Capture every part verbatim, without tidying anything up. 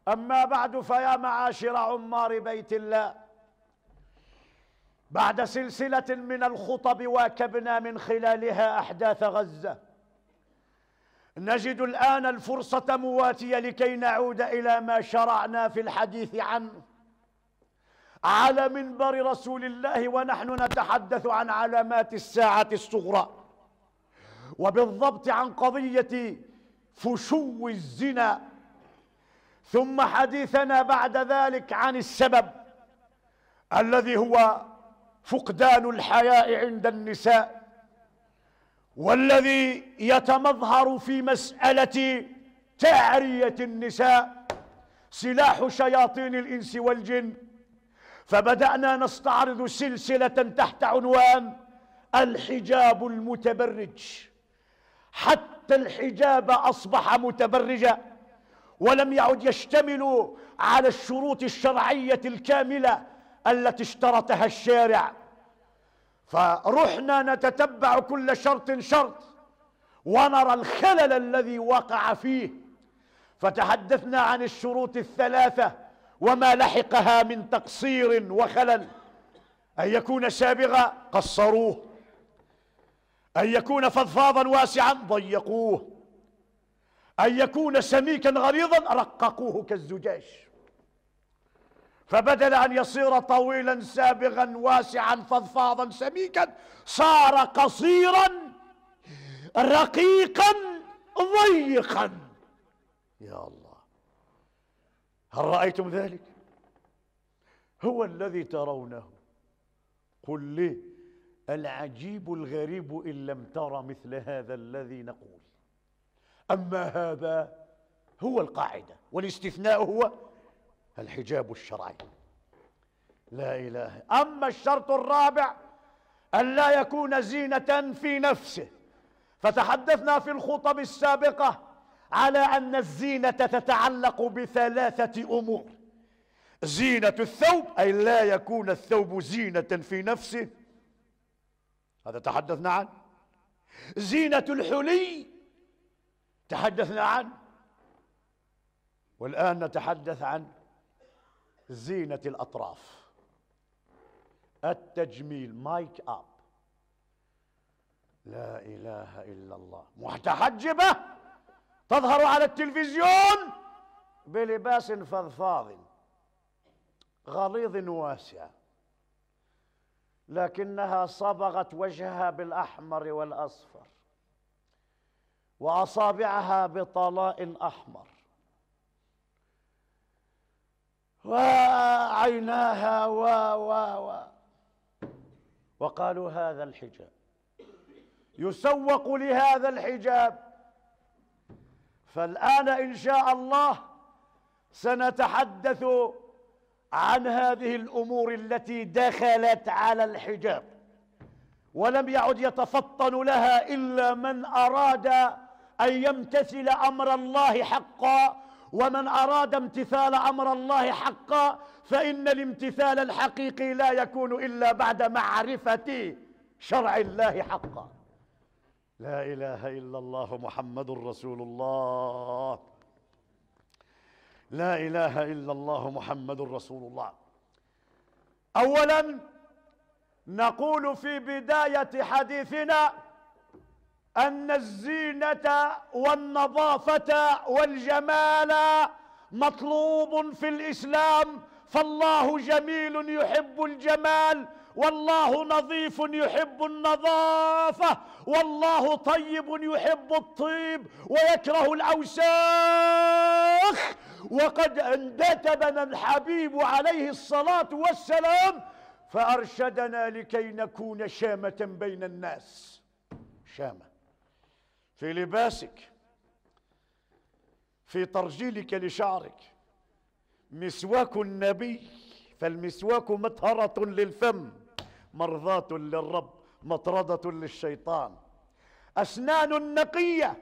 أما بعد، فيا معاشر عمار بيت الله، بعد سلسلة من الخطب واكبنا من خلالها أحداث غزة، نجد الآن الفرصة مواتية لكي نعود إلى ما شرعنا في الحديث عنه على منبر رسول الله، ونحن نتحدث عن علامات الساعة الصغرى، وبالضبط عن قضية فشو الزنا، ثم حديثنا بعد ذلك عن السبب الذي هو فقدان الحياء عند النساء، والذي يتمظهر في مسألة تعرية النساء سلاح شياطين الإنس والجن. فبدأنا نستعرض سلسلة تحت عنوان الحجاب المتبرج، حتى الحجاب أصبح متبرجا ولم يعد يشتمل على الشروط الشرعية الكاملة التي اشترطها الشارع. فرحنا نتتبع كل شرط شرط ونرى الخلل الذي وقع فيه، فتحدثنا عن الشروط الثلاثة وما لحقها من تقصير وخلل: أن يكون سابغا قصروه، أن يكون فضفاضا واسعا ضيقوه، أن يكون سميكا غليظا رققوه كالزجاج. فبدل أن يصير طويلا سابغا واسعا فضفاضا سميكا، صار قصيرا رقيقا ضيقا. يا الله، هل رأيتم ذلك؟ هو الذي ترونه. قل لي العجيب الغريب إن لم تر مثل هذا الذي نقول. أما هذا هو القاعدة، والاستثناء هو الحجاب الشرعي. لا إله. أما الشرط الرابع أن لا يكون زينة في نفسه، فتحدثنا في الخطب السابقة على أن الزينة تتعلق بثلاثة أمور: زينة الثوب، أي لا يكون الثوب زينة في نفسه، هذا تحدثنا عنه. زينة الحلي تحدثنا عنه، والآن نتحدث عن زينة الأطراف، التجميل، مايك أب. لا إله إلا الله. متحجبة تظهر على التلفزيون بلباس فضفاض غليظ واسع، لكنها صبغت وجهها بالأحمر والأصفر، وأصابعها بطلاء أحمر، وعيناها و و و وقالوا هذا الحجاب. يسوق لهذا الحجاب. فالآن إن شاء الله سنتحدث عن هذه الأمور التي دخلت على الحجاب ولم يعد يتفطن لها إلا من أراد أن يمتثل أمر الله حقا، ومن أراد امتثال أمر الله حقا فإن الامتثال الحقيقي لا يكون إلا بعد معرفة شرع الله حقا. لا إله إلا الله محمد رسول الله. لا إله إلا الله محمد رسول الله. أولا نقول في بداية حديثنا أن الزينة والنظافة والجمال مطلوب في الإسلام، فالله جميل يحب الجمال، والله نظيف يحب النظافة، والله طيب يحب الطيب ويكره الأوساخ. وقد انتدبنا الحبيب عليه الصلاة والسلام فأرشدنا لكي نكون شامة بين الناس. شامة في لباسك، في ترجيلك لشعرك. مسواك النبي، فالمسواك مطهرة للفم، مرضاة للرب، مطردة للشيطان. أسنان نقية،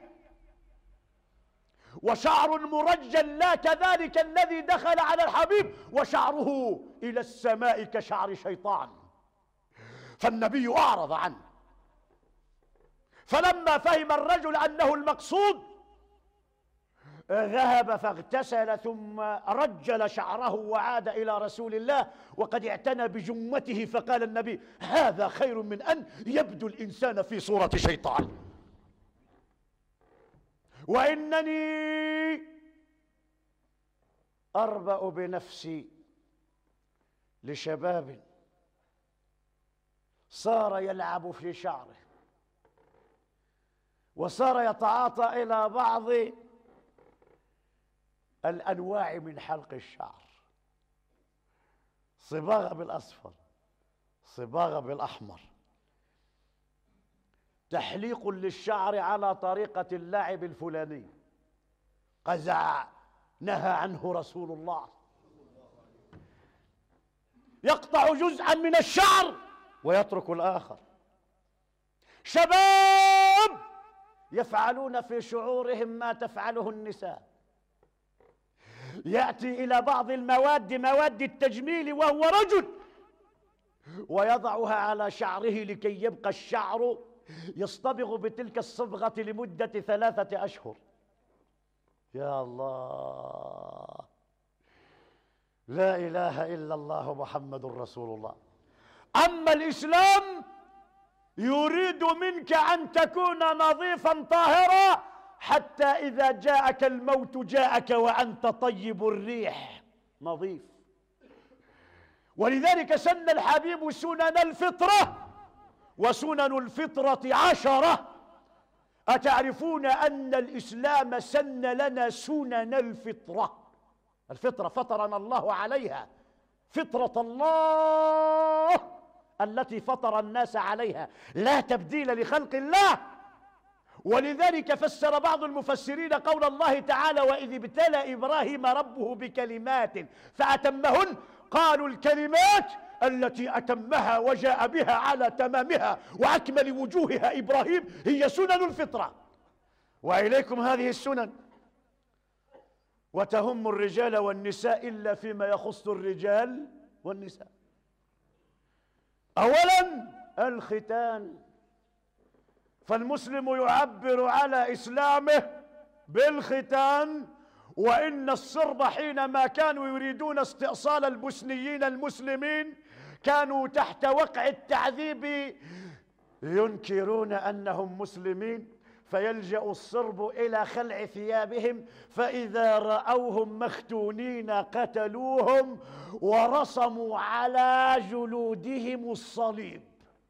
وشعر مرجل، لا كذلك الذي دخل على الحبيب وشعره إلى السماء كشعر شيطان، فالنبي أعرض عنه. فلما فهم الرجل أنه المقصود ذهب فاغتسل ثم رجل شعره وعاد إلى رسول الله وقد اعتنى بجمته، فقال النبي: هذا خير من أن يبدو الإنسان في صورة شيطان. وإنني أربأ بنفسي لشباب صار يلعب في شعره وصار يتعاطى إلى بعض الأنواع من حلق الشعر، صباغة بالأصفر، صباغة بالأحمر، تحليق للشعر على طريقة اللاعب الفلاني قزع نهى عنه رسول الله. يقطع جزءا من الشعر ويترك الآخر. شباب يفعلون في شعورهم ما تفعله النساء، يأتي إلى بعض المواد، مواد التجميل، وهو رجل، ويضعها على شعره لكي يبقى الشعر يصطبغ بتلك الصبغة لمدة ثلاثة أشهر. يا الله، لا إله إلا الله محمد رسول الله. أما الإسلام يريد منك أن تكون نظيفا طاهرا حتى إذا جاءك الموت جاءك وأنت طيب الريح نظيف. ولذلك سن الحبيب سنن الفطرة، وسنن الفطرة عشرة. أتعرفون أن الإسلام سن لنا سنن الفطرة؟ الفطرة فطرنا الله عليها، فطرة الله التي فطر الناس عليها، لا تبديل لخلق الله. ولذلك فسر بعض المفسرين قول الله تعالى: وإذ ابتلى إبراهيم ربه بكلمات فأتمهن، قالوا الكلمات التي أتمها وجاء بها على تمامها وأكمل وجوهها إبراهيم هي سنن الفطرة. وإليكم هذه السنن، وتهم الرجال والنساء إلا فيما يخص الرجال والنساء. أولا الختان، فالمسلم يعبر على إسلامه بالختان. وإن الصرب حينما كانوا يريدون استئصال البوسنيين المسلمين كانوا تحت وقع التعذيب ينكرون أنهم مسلمين، فيلجأ الصرب إلى خلع ثيابهم، فإذا رأوهم مختونين قتلوهم ورسموا على جلودهم الصليب.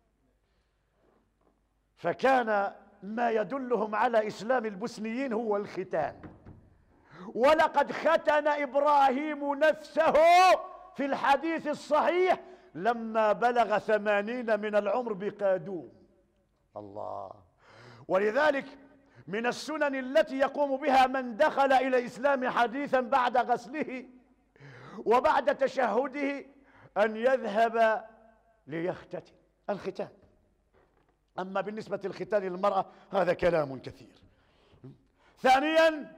فكان ما يدلهم على إسلام البوسنيين هو الختان. ولقد ختن إبراهيم نفسه في الحديث الصحيح لما بلغ ثمانين من العمر بقادوم. الله. ولذلك من السنن التي يقوم بها من دخل إلى الإسلام حديثا بعد غسله وبعد تشهده أن يذهب ليختتن، الختان. أما بالنسبة للختان للمرأة هذا كلام كثير. ثانيا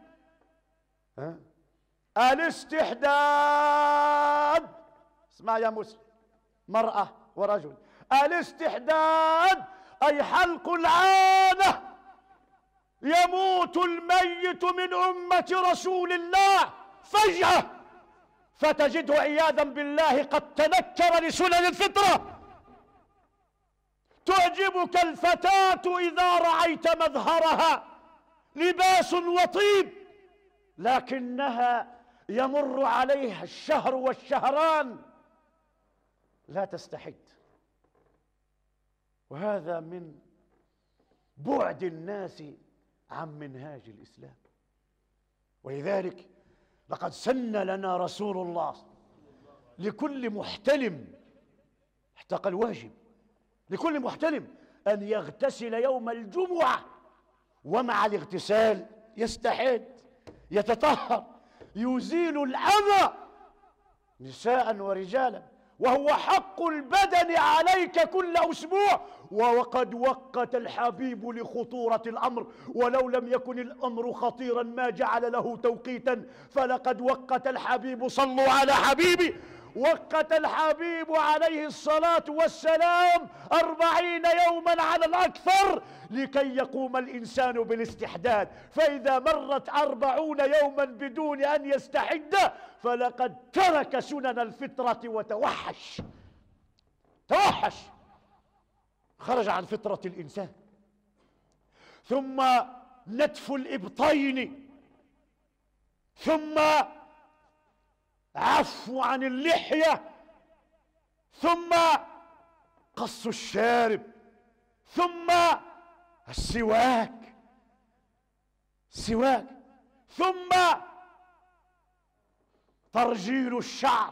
الاستحداد. اسمع يا مسلم، مرأة ورجل، الاستحداد أي حلق العانة. يموت الميت من أمة رسول الله فجأة فتجده عياذا بالله قد تنكر لسنن الفطرة. تعجبك الفتاة إذا رأيت مظهرها، لباس وطيب، لكنها يمر عليها الشهر والشهران لا تستحد. وهذا من بعد الناس عن منهاج الإسلام. ولذلك لقد سن لنا رسول الله لكل محتلم، احتق الواجب لكل محتلم أن يغتسل يوم الجمعة، ومع الاغتسال يستحد، يتطهر، يزيل الأذى نساء ورجالا، وهو حق البدن عليك كل أسبوع. وقد وقت الحبيب لخطورة الأمر، ولو لم يكن الأمر خطيرا ما جعل له توقيتا، فلقد وقت الحبيب، صلوا على حبيبي، وقت الحبيب عليه الصلاة والسلام أربعين يوما على الأكثر لكي يقوم الإنسان بالاستحداد، فإذا مرت أربعون يوما بدون أن يستحد فلقد ترك سنن الفطرة وتوحش توحش خرج عن فطرة الإنسان. ثم نتف الإبطين، ثم عفو عن اللحية، ثم قص الشارب، ثم السواك سواك ثم ترجيل الشعر،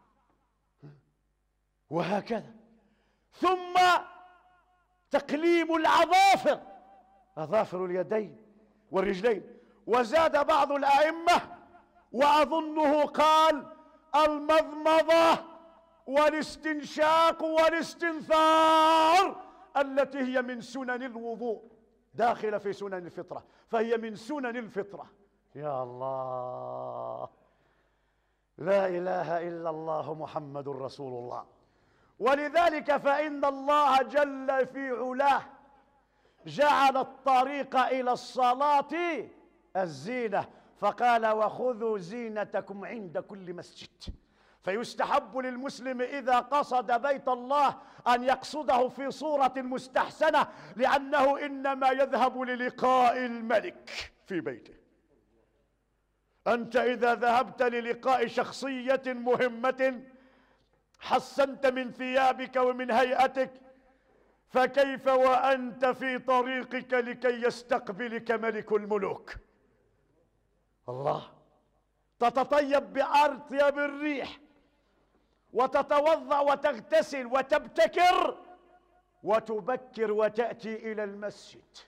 وهكذا، ثم تقليم الأظافر، أظافر اليدين والرجلين. وزاد بعض الأئمة وأظنه قال المضمضة والاستنشاق والاستنثار التي هي من سنن الوضوء داخلة في سنن الفطرة، فهي من سنن الفطرة. يا الله، لا إله إلا الله محمد رسول الله. ولذلك فإن الله جل في علاه جعل الطريق إلى الصلاة الزينة، فقال وخذوا زينتكم عند كل مسجد. فيستحب للمسلم إذا قصد بيت الله أن يقصده في صورة مستحسنة، لأنه إنما يذهب للقاء الملك في بيته. أنت إذا ذهبت للقاء شخصية مهمة حسنت من ثيابك ومن هيئتك، فكيف وأنت في طريقك لكي يستقبلك ملك الملوك؟ الله، تتطيب بأطيب الريح وتتوضأ وتغتسل وتبتكر وتبكر وتأتي إلى المسجد.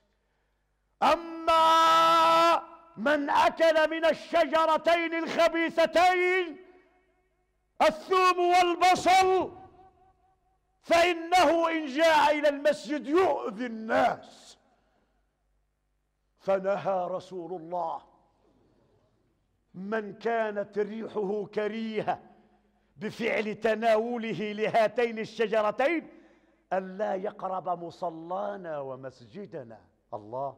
أما من أكل من الشجرتين الخبيثتين الثوم والبصل فإنه إن جاء إلى المسجد يؤذي الناس. فنهى رسول الله من كانت ريحه كريهة بفعل تناوله لهاتين الشجرتين ألا يقرب مصلانا ومسجدنا. الله،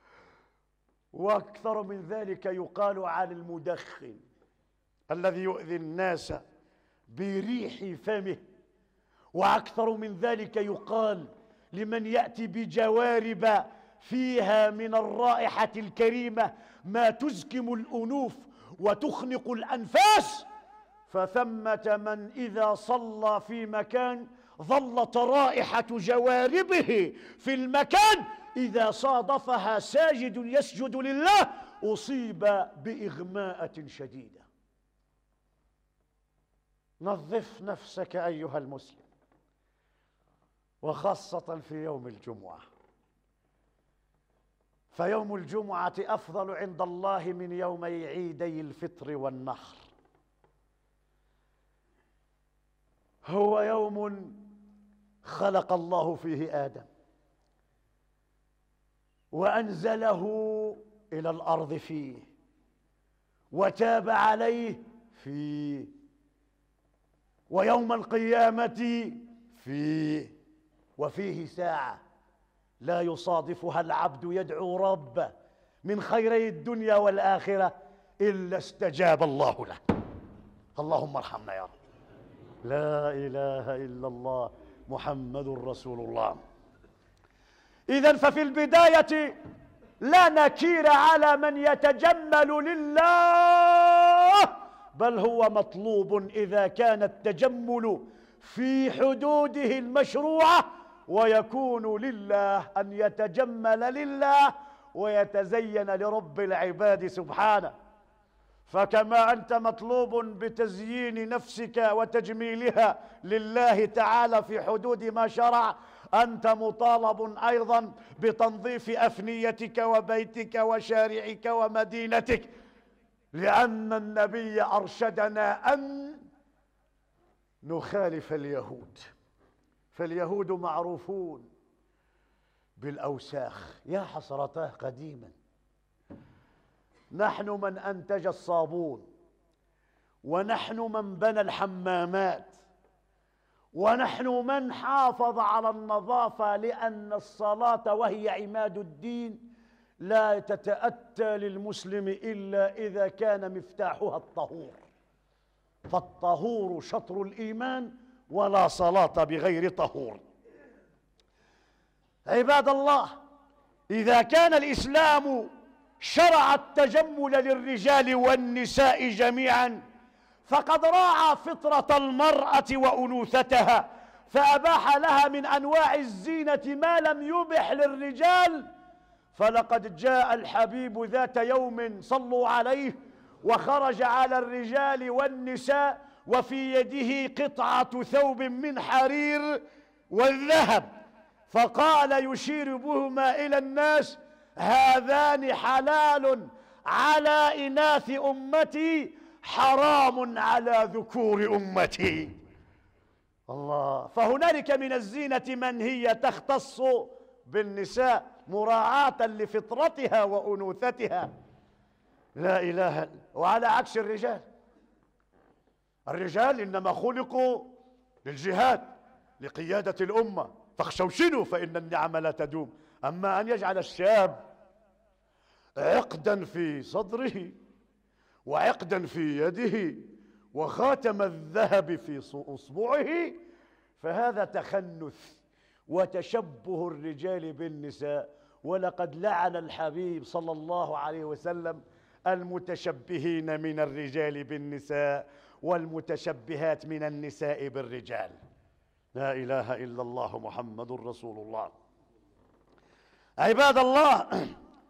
وأكثر من ذلك يقال عن المدخن الذي يؤذي الناس بريح فمه، وأكثر من ذلك يقال لمن يأتي بجوارب فيها من الرائحة الكريمة ما تزكم الأنوف وتخنق الأنفاس، فثمة من إذا صلى في مكان ظلت رائحة جواربه في المكان إذا صادفها ساجد يسجد لله أصيب بإغماءة شديدة. نظف نفسك أيها المسلم، وخاصة في يوم الجمعة، فيوم الجمعة أفضل عند الله من يومي عيدي الفطر والنحر. هو يوم خلق الله فيه آدم وأنزله إلى الأرض فيه وتاب عليه فيه، ويوم القيامة فيه، وفيه ساعة لا يصادفها العبد يدعو ربه من خيري الدنيا والآخرة إلا استجاب الله له. اللهم ارحمنا يا رب. لا إله إلا الله محمد رسول الله. إذن ففي البداية لا نكير على من يتجمل لله، بل هو مطلوب إذا كان التجمل في حدوده المشروعة، ويكون لله أن يتجمل لله ويتزين لرب العباد سبحانه. فكما أنت مطلوب بتزيين نفسك وتجميلها لله تعالى في حدود ما شرع، أنت مطالب أيضا بتنظيف أفنيتك وبيتك وشارعك ومدينتك، لأن النبي أرشدنا أن نخالف اليهود، فاليهود معروفون بالأوساخ. يا حسرتاه قديما، نحن من أنتج الصابون ونحن من بنى الحمامات، ونحن من حافظ على النظافة، لأن الصلاة وهي عماد الدين لا تتأتى للمسلم إلا إذا كان مفتاحها الطهور، فالطهور شطر الإيمان، ولا صلاة بغير طهور. عباد الله، إذا كان الإسلام شرع التجمل للرجال والنساء جميعا، فقد راعى فطرة المرأة وأنوثتها، فأباح لها من أنواع الزينة ما لم يبح للرجال. فلقد جاء الحبيب ذات يوم صلوا عليه وخرج على الرجال والنساء وفي يده قطعة ثوب من حرير والذهب، فقال يشير بهما إلى الناس: هذان حلال على إناث أمتي، حرام على ذكور أمتي. الله. فهنالك من الزينة من هي تختص بالنساء مراعاة لفطرتها وأنوثتها. لا إله. وعلى عكس الرجال، الرجال إنما خلقوا للجهاد، لقيادة الأمة، فاخشوشنوا فإن النعم لا تدوم. أما أن يجعل الشاب عقدا في صدره وعقدا في يده وخاتم الذهب في أصبعه، فهذا تخنث وتشبه الرجال بالنساء. ولقد لعن الحبيب صلى الله عليه وسلم المتشبهين من الرجال بالنساء والمتشبهات من النساء بالرجال. لا إله إلا الله محمد رسول الله. عباد الله،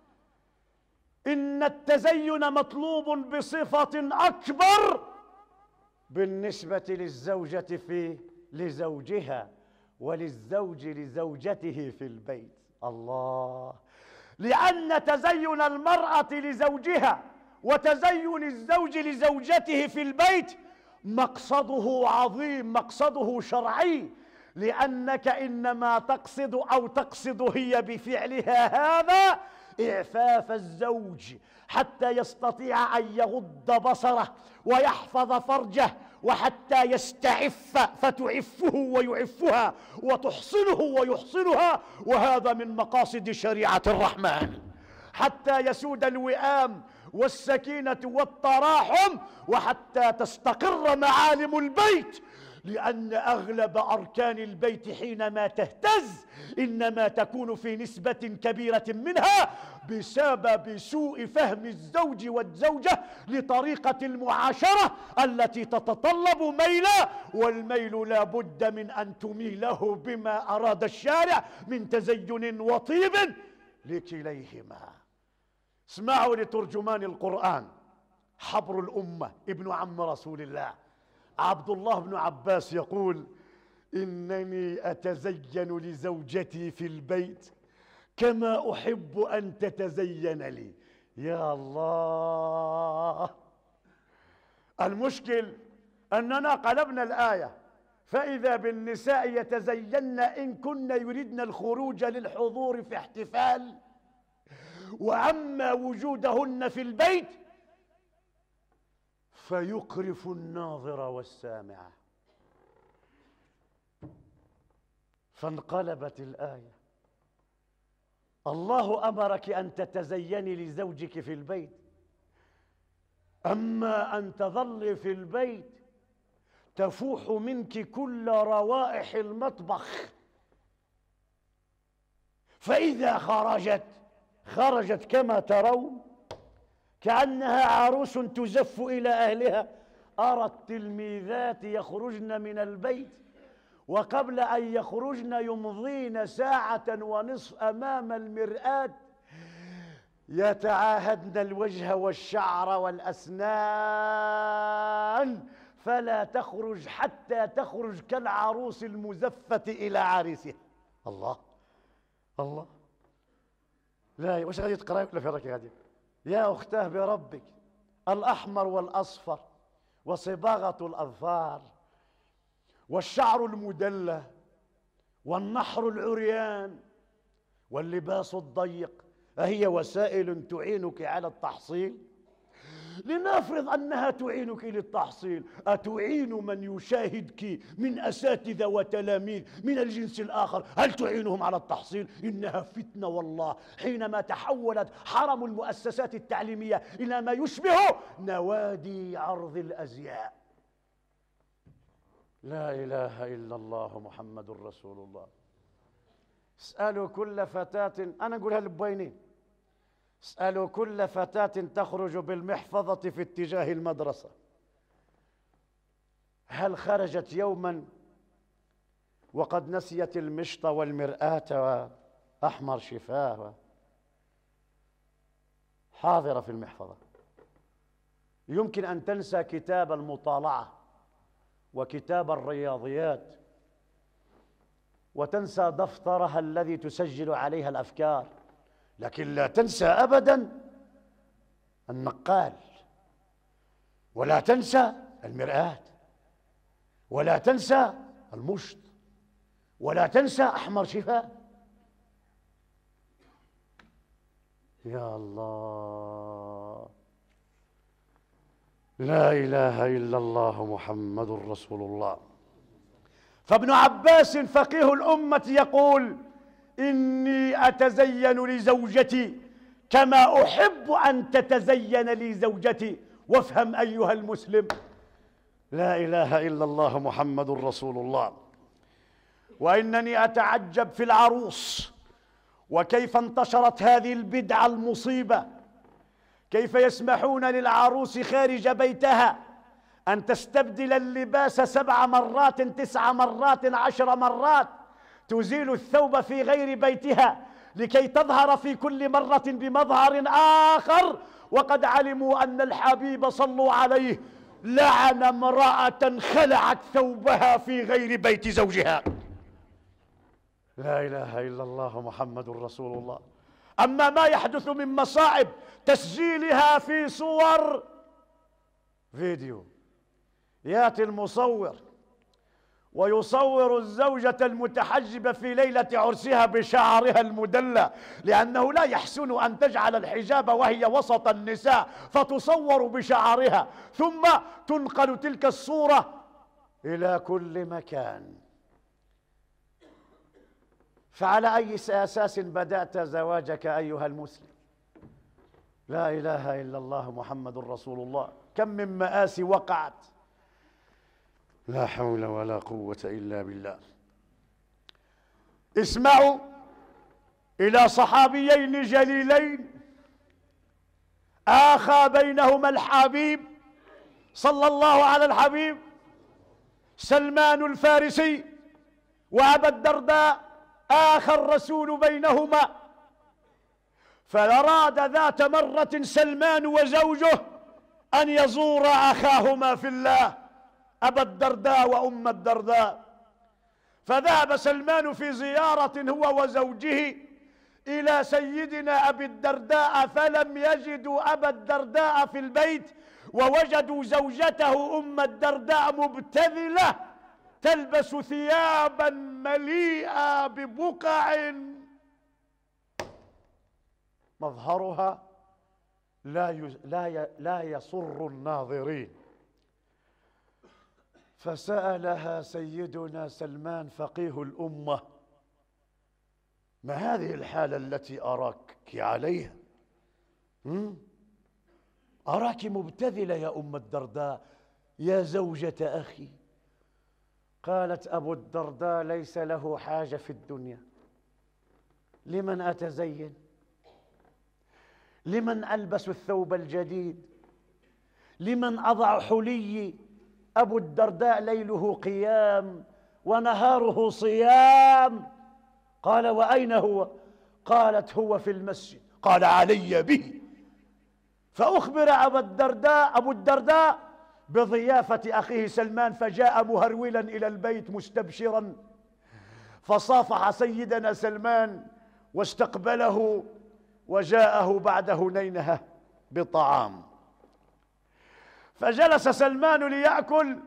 إن التزين مطلوب بصفة أكبر بالنسبة للزوجة في لزوجها، وللزوج لزوجته في البيت. الله. لأن تزين المرأة لزوجها وتزين الزوج لزوجته في البيت مقصده عظيم، مقصده شرعي، لأنك إنما تقصد أو تقصد هي بفعلها هذا إعفاف الزوج حتى يستطيع أن يغض بصره ويحفظ فرجه، وحتى يستعف فتعفه ويعفها، وتحصنه ويحصنها، وهذا من مقاصد شريعة الرحمن، حتى يسود الوئام والسكينة والتراحم، وحتى تستقر معالم البيت. لأن أغلب أركان البيت حينما تهتز إنما تكون في نسبة كبيرة منها بسبب سوء فهم الزوج والزوجة لطريقة المعاشرة التي تتطلب ميلا، والميل لا بد من أن تميله بما أراد الشارع من تزين وطيب لكليهما. اسمعوا لترجمان القرآن حبر الأمة ابن عم رسول الله عبد الله بن عباس يقول: إنني أتزين لزوجتي في البيت كما أحب أن تتزين لي. يا الله. المشكل أننا قلبنا الآية، فإذا بالنساء يتزين إن كن يريدن الخروج للحضور في احتفال، وأما وجودهن في البيت فيقرف الناظر والسامع. فانقلبت الآية. الله أمرك أن تتزيني لزوجك في البيت، أما أن تظل في البيت تفوح منك كل روائح المطبخ، فإذا خرجت خرجت كما ترون كأنها عروس تزف إلى أهلها. أرى التلميذات يخرجن من البيت وقبل أن يخرجن يمضين ساعة ونصف أمام المرآة يتعاهدن الوجه والشعر والأسنان، فلا تخرج حتى تخرج كالعروس المزفة إلى عريسها. الله الله. لا واش غادي تقراي ولا في راكي غادي؟ يا أختاه بربك، الأحمر والأصفر وصباغة الأظفار والشعر المدلى والنحر العريان واللباس الضيق أهي وسائل تعينك على التحصيل؟ لنفرض أنها تعينك للتحصيل، أتعين من يشاهدك من أساتذة وتلاميذ من الجنس الآخر؟ هل تعينهم على التحصيل؟ إنها فتنة والله، حينما تحولت حرم المؤسسات التعليمية إلى ما يشبه نوادي عرض الأزياء. لا إله إلا الله محمد رسول الله. اسألوا كل فتاة، أنا أقولها لبوينين، اسألوا كل فتاة تخرج بالمحفظة في اتجاه المدرسة، هل خرجت يوما وقد نسيت المشط والمرآة وأحمر شفاه حاضرة في المحفظة؟ يمكن أن تنسى كتاب المطالعة وكتاب الرياضيات، وتنسى دفترها الذي تسجل عليها الأفكار، لكن لا تنسى أبدا النقال، ولا تنسى المرآة، ولا تنسى المشط، ولا تنسى أحمر شفاه. يا الله، لا إله إلا الله محمد رسول الله. فابن عباس فقيه الأمة يقول: إني أتزين لزوجتي كما أحب أن تتزين لي زوجتي. وافهم أيها المسلم، لا إله إلا الله محمد رسول الله. وإنني أتعجب في العروس وكيف انتشرت هذه البدعة المصيبة، كيف يسمحون للعروس خارج بيتها أن تستبدل اللباس سبع مرات تسع مرات عشر مرات، تزيل الثوب في غير بيتها لكي تظهر في كل مرة بمظهر آخر، وقد علموا أن الحبيب صلوا عليه لعن امرأة خلعت ثوبها في غير بيت زوجها. لا إله إلا الله محمد رسول الله. أما ما يحدث من مصائب تسجيلها في صور فيديو، يأتي المصور ويصور الزوجة المتحجبة في ليلة عرسها بشعرها المدلى، لأنه لا يحسن أن تجعل الحجاب وهي وسط النساء، فتصور بشعرها، ثم تنقل تلك الصورة إلى كل مكان. فعلى أي أساس بدأت زواجك أيها المسلم؟ لا إله إلا الله محمد رسول الله. كم من مآسي وقعت، لا حول ولا قوة إلا بالله. اسمعوا إلى صحابيين جليلين آخى بينهما الحبيب صلى الله على الحبيب، سلمان الفارسي وأبا الدرداء، آخى الرسول بينهما. فأراد ذات مرة سلمان وزوجه أن يزور أخاهما في الله أبا الدرداء وأم الدرداء، فذهب سلمان في زيارة هو وزوجه إلى سيدنا أبي الدرداء، فلم يجدوا أبا الدرداء في البيت، ووجدوا زوجته أم الدرداء مبتذلة تلبس ثيابا مليئة ببقع مظهرها لا لا لا يسر الناظرين. فسألها سيدنا سلمان فقيه الأمة: ما هذه الحالة التي أراك عليها؟ أراك مبتذلة يا أم الدرداء يا زوجة أخي. قالت: أبو الدرداء ليس له حاجة في الدنيا، لمن أتزين؟ لمن ألبس الثوب الجديد؟ لمن أضع حلي؟ أبو الدرداء ليله قيام ونهاره صيام. قال: وأين هو؟ قالت: هو في المسجد. قال: علي به. فأخبر أبو الدرداء أبو الدرداء بضيافة أخيه سلمان، فجاء مهرولا إلى البيت مستبشرا، فصافح سيدنا سلمان واستقبله، وجاءه بعد هنينه بطعام. فجلس سلمان ليأكل،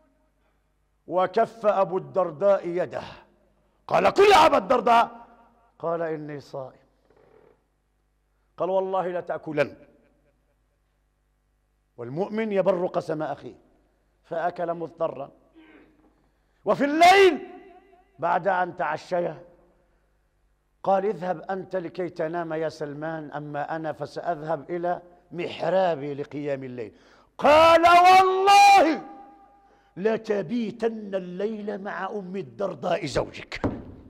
وكف أبو الدرداء يده. قال: كل يا أبا الدرداء. قال: إني صائم. قال: والله لتأكلن. والمؤمن يبر قسم أخيه، فأكل مضطرا. وفي الليل بعد أن تعشيا قال اذهب أنت لكي تنام يا سلمان، أما أنا فسأذهب إلى محرابي لقيام الليل. قال والله لتبيتن الليل مع أم الدرداء زوجك.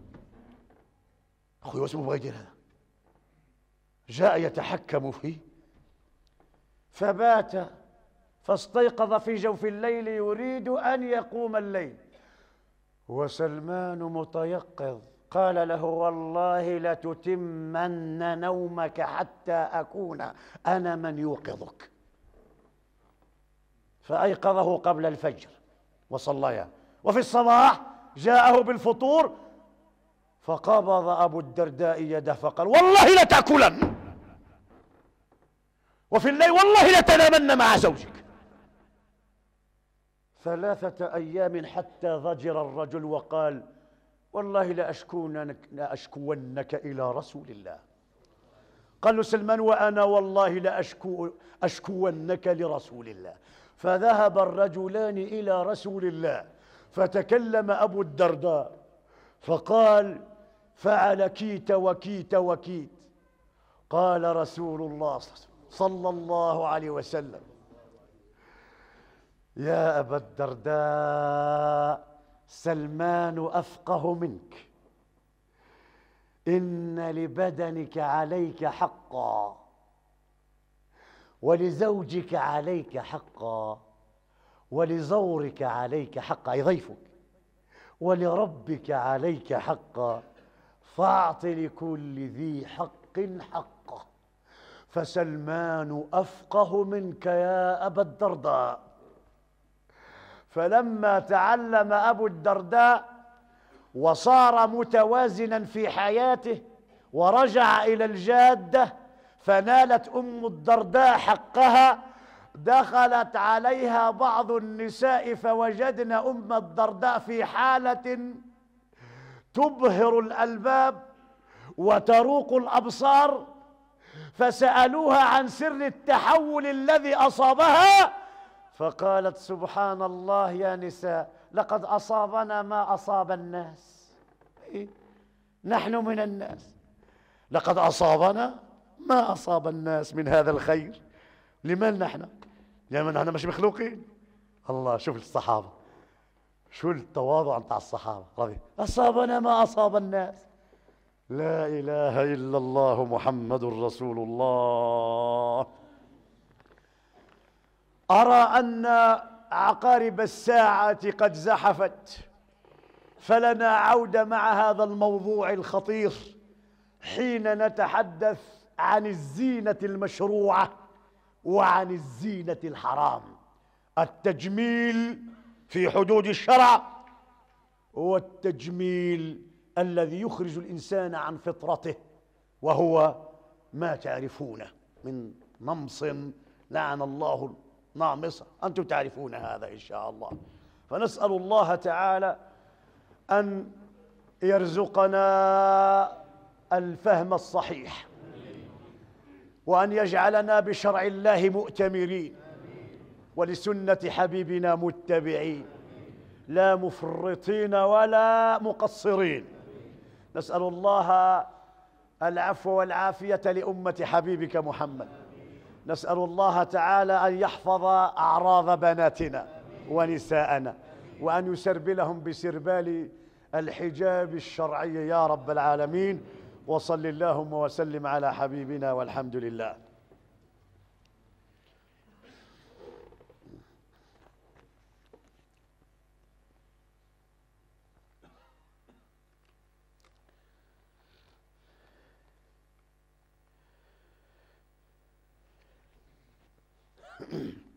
أخوي واسمه بغير هذا جاء يتحكم فيه فبات، فاستيقظ في جوف الليل يريد أن يقوم الليل وسلمان متيقظ. قال له والله لتتمن نومك حتى أكون أنا من يوقظك. فأيقظه قبل الفجر وصليا، وفي الصباح جاءه بالفطور فقبض أبو الدرداء يده فقال والله لتأكلن، وفي الليل والله لتنامن مع زوجك. ثلاثة أيام حتى ضجر الرجل وقال والله لأشكونك, لأشكونك إلى رسول الله. قال له سلمان وأنا والله لأشكو أشكونك لرسول الله. فذهب الرجلان إلى رسول الله فتكلم أبو الدرداء فقال فعل كيت وكيت وكيت. قال رسول الله صلى الله عليه وسلم يا أبا الدرداء سلمان أفقه منك، إن لبدنك عليك حقا، ولزوجك عليك حقا، ولزورك عليك حقا أي ضيفك، ولربك عليك حقا، فاعط لكل ذي حق حقه. فسلمان أفقه منك يا أبا الدرداء. فلما تعلم أبو الدرداء وصار متوازنا في حياته ورجع إلى الجادة فنالت أم الدرداء حقها، دخلت عليها بعض النساء فوجدن أم الدرداء في حالة تبهر الألباب وتروق الأبصار، فسألوها عن سر التحول الذي أصابها فقالت سبحان الله يا نساء لقد أصابنا ما أصاب الناس. إيه؟ نحن من الناس، لقد أصابنا ما أصاب الناس من هذا الخير. لمن نحن؟ لمن نحن مش مخلوقين. الله شوف الصحابة، شو التواضع بتاع الصحابة رضي. أصابنا ما أصاب الناس. لا إله إلا الله محمد رسول الله. أرى أن عقارب الساعة قد زحفت، فلنا عودة مع هذا الموضوع الخطير حين نتحدث عن الزينة المشروعة وعن الزينة الحرام. التجميل في حدود الشرع هو التجميل الذي يخرج الإنسان عن فطرته، وهو ما تعرفونه من نمص لعن الله نامصة، أنتم تعرفون هذا إن شاء الله. فنسأل الله تعالى أن يرزقنا الفهم الصحيح، وأن يجعلنا بشرع الله مؤتمرين ولسنة حبيبنا متبعين، لا مفرطين ولا مقصرين. نسأل الله العفو والعافية لأمة حبيبك محمد. نسأل الله تعالى أن يحفظ أعراض بناتنا ونساءنا، وأن يسربلهم بسربال الحجاب الشرعي يا رب العالمين. وصل اللهم وسلم على حبيبنا والحمد لله. Mm-hmm.